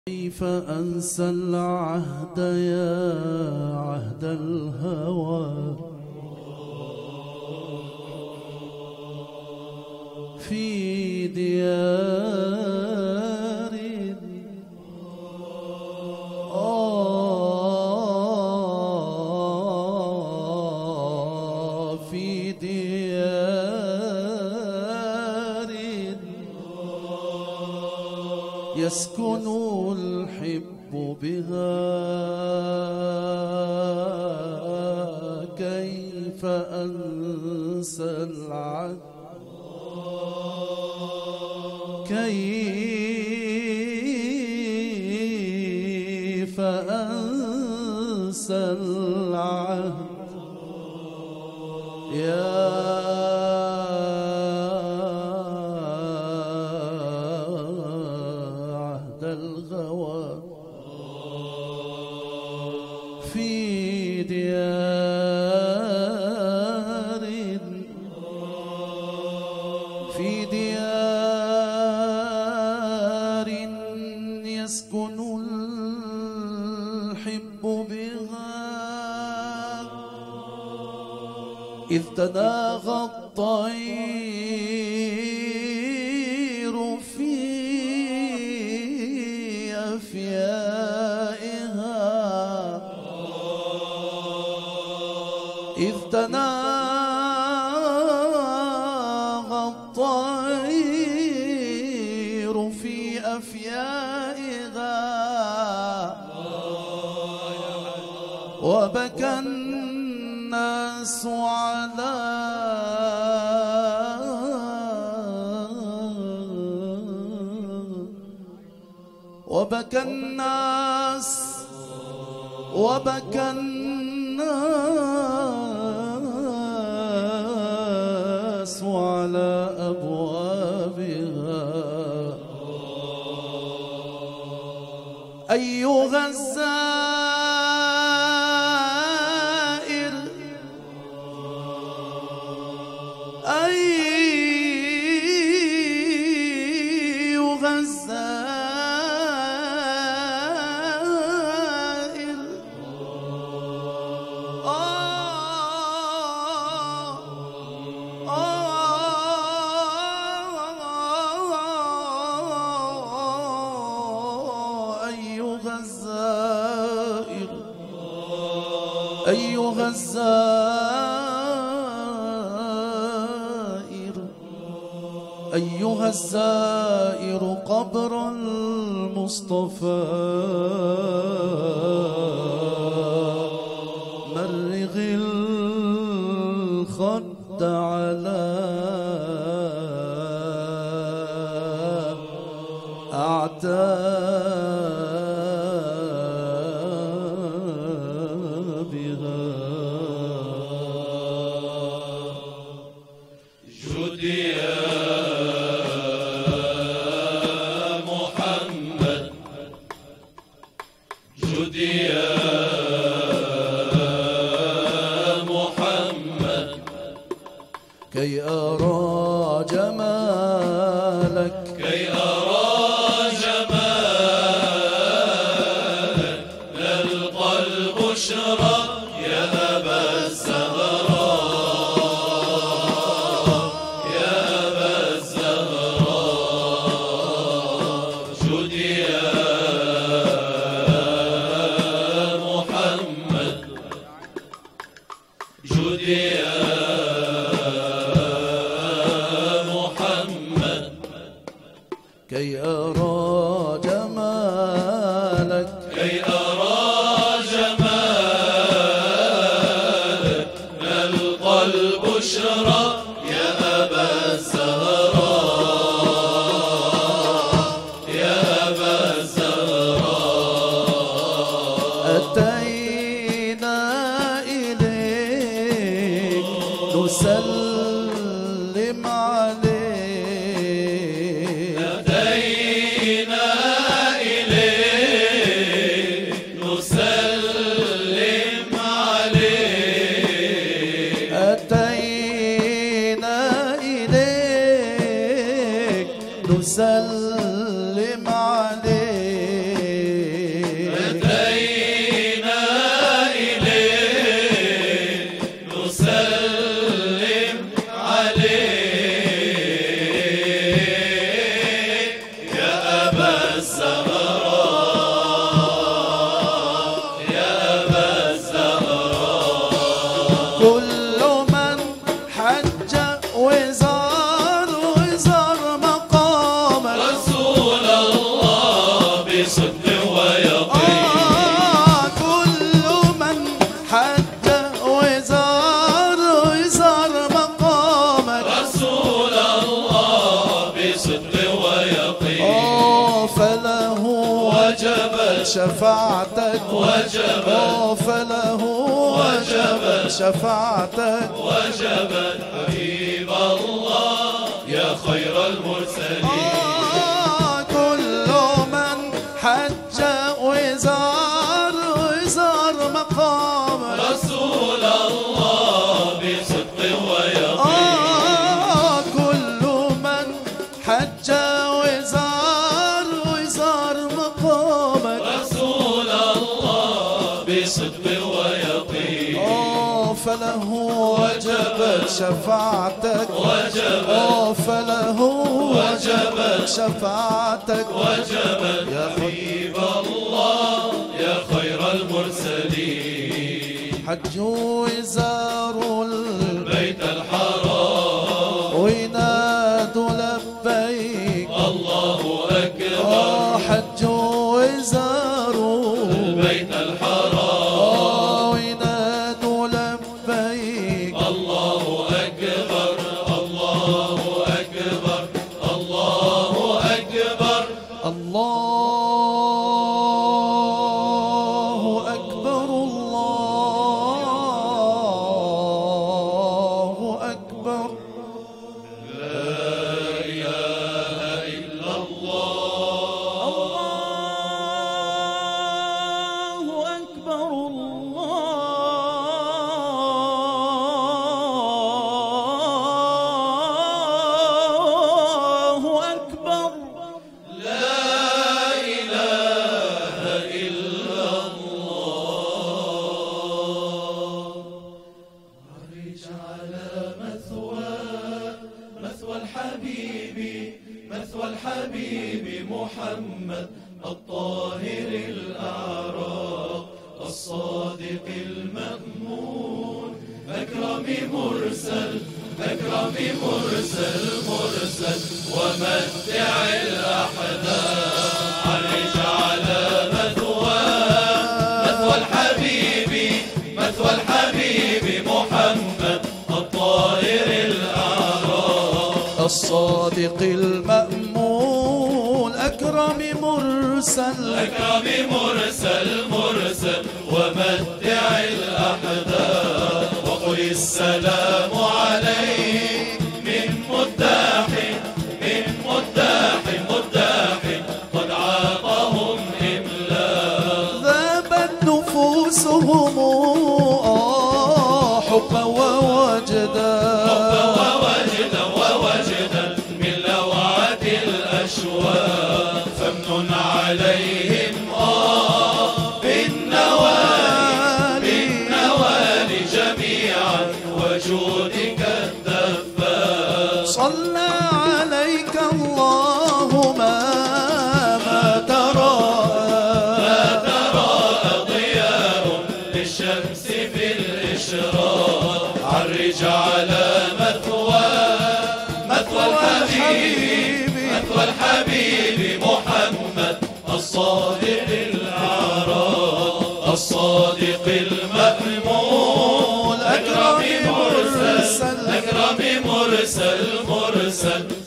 كيف أنسى العهد يا عهد الهوى في ديار في ديار يسكن الحب بها. كيف أنسى العهد كيف أنسى العهد يا عهد الغوى في ديار يسكن الحب بها. إذ تناغى الطير في أفيائها إذ تناغى الطير في أفيائها وبكى الناس على وبكى الناس على أبوابها. أيها الزائر أيها الزائر أيها الزائر قبر المصطفى مرغ الخد على أعتابها. جد يا محمد جد يا محمد كي أرى جمالك كي أرى جمالك للقلب اشرق يا أبا الزهراء يا أبا الزهراء جد يا محمد جد يا بصدق ويقين. كل من حج وزار مقامك رسول الله بصدق ويقين. فله وجبت شفاعتك وجبت فله وجبت شفاعتك وجبت حبيب الله يا خير المرسلين. كل من حج وزار مقامك رسول الله بصدق ويقين. كل من حج وزار مقامك رسول الله بصدق ويقين. فله وجبت شفاعتك وجبت فله وجبت شفاعتك وجبت يا حبيب الله يا خير المرسلين. حجوا وزاروا بيت الحرام وينادوا لبيك الله أكبر. حجوا وزاروا بيت الحرام وينادوا لبيك الله أكبر الله أكبر الله أكبر. الله أكبر الله أكبر. لا إله إلا الله. الله أكبر الله أكبر. لا إله إلا الله. عرج على مثوى الحبيب مثوى الحبيب محمد الطاهر الأعراق الصادق المأمون أكرم مرسل أكرم مرسل ومتع الأحداث. عرج على مثوى الحبيب الحبيب محمد الطاهر الأعراق الصادق المأمون أكرم مرسل ومتع الأحداث. وقل السلام عليه من مداح قد عاقهم إملاء. ذابت نفوسهم حبا ووجدا من لوعة الأشواق. فامنن عليهم بالنوال جميعا وجودك الدفاق. صلى عليك الله ما ترى ضياء للشمس في الإشراق. عرج على مثوى الحبيب محمد الصادق الأعراق الصادق المأمون أكرم مرسل